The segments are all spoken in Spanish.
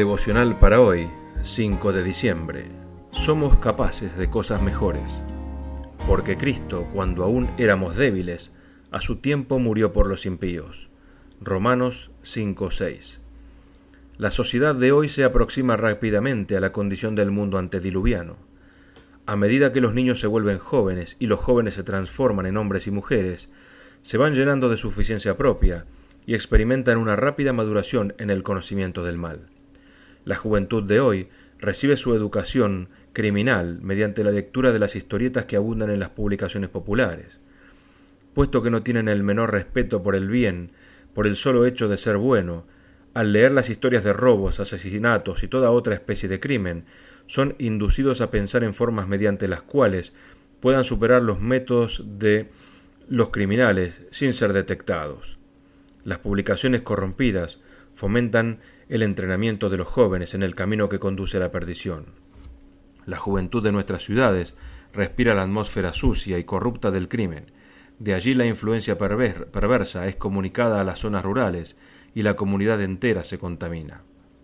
Devocional para hoy, 5 de diciembre. Somos capaces de cosas mejores, porque Cristo, cuando aún éramos débiles, a su tiempo murió por los impíos. Romanos 5:6. La sociedad de hoy se aproxima rápidamente a la condición del mundo antediluviano. A medida que los niños se vuelven jóvenes y los jóvenes se transforman en hombres y mujeres, se van llenando de suficiencia propia y experimentan una rápida maduración en el conocimiento del mal. La juventud de hoy recibe su educación criminal mediante la lectura de las historietas que abundan en las publicaciones populares. Puesto que no tienen el menor respeto por el bien, por el solo hecho de ser bueno, al leer las historias de robos, asesinatos y toda otra especie de crimen, son inducidos a pensar en formas mediante las cuales puedan superar los métodos de los criminales sin ser detectados. Las publicaciones corrompidas fomentan el entrenamiento de los jóvenes en el camino que conduce a la perdición. La juventud de nuestras ciudades respira la atmósfera sucia y corrupta del crimen. De allí la influencia perversa es comunicada a las zonas rurales y la comunidad entera se contamina.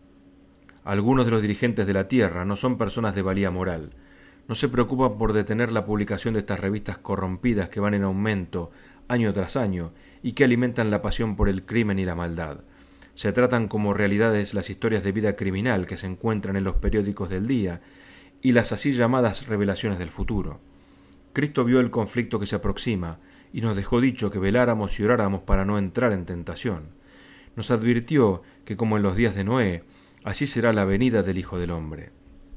Algunos de los dirigentes de la tierra no son personas de valía moral. No se preocupan por detener la publicación de estas revistas corrompidas que van en aumento año tras año y que alimentan la pasión por el crimen y la maldad. Se tratan como realidades las historias de vida criminal que se encuentran en los periódicos del día y las así llamadas revelaciones del futuro. Cristo vio el conflicto que se aproxima y nos dejó dicho que veláramos y oráramos para no entrar en tentación. Nos advirtió que como en los días de Noé, así será la venida del Hijo del Hombre.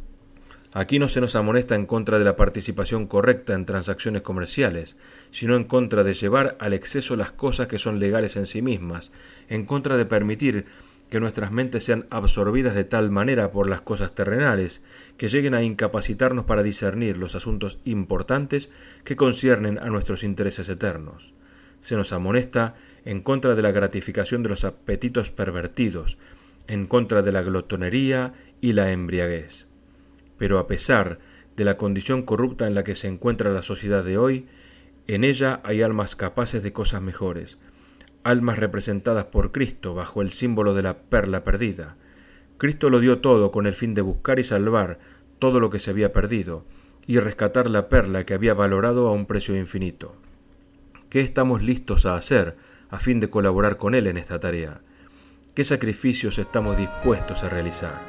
Aquí no se nos amonesta en contra de la participación correcta en transacciones comerciales, sino en contra de llevar al exceso las cosas que son legales en sí mismas, en contra de permitir que nuestras mentes sean absorbidas de tal manera por las cosas terrenales que lleguen a incapacitarnos para discernir los asuntos importantes que conciernen a nuestros intereses eternos. Se nos amonesta en contra de la gratificación de los apetitos pervertidos, en contra de la glotonería y la embriaguez. Pero a pesar de la condición corrupta en la que se encuentra la sociedad de hoy, en ella hay almas capaces de cosas mejores, almas representadas por Cristo bajo el símbolo de la perla perdida. Cristo lo dio todo con el fin de buscar y salvar todo lo que se había perdido, y rescatar la perla que había valorado a un precio infinito. ¿Qué estamos listos a hacer a fin de colaborar con Él en esta tarea? ¿Qué sacrificios estamos dispuestos a realizar?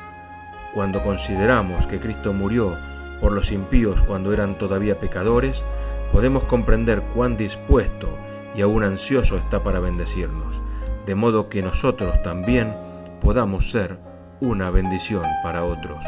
Cuando consideramos que Cristo murió por los impíos cuando eran todavía pecadores, podemos comprender cuán dispuesto y aún ansioso está para bendecirnos, de modo que nosotros también podamos ser una bendición para otros.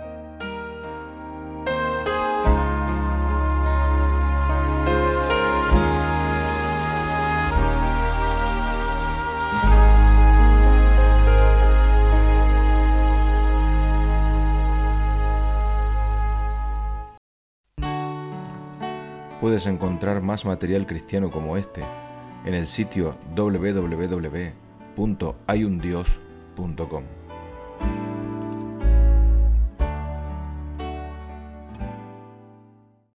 Puedes encontrar más material cristiano como este en el sitio www.hayundios.com.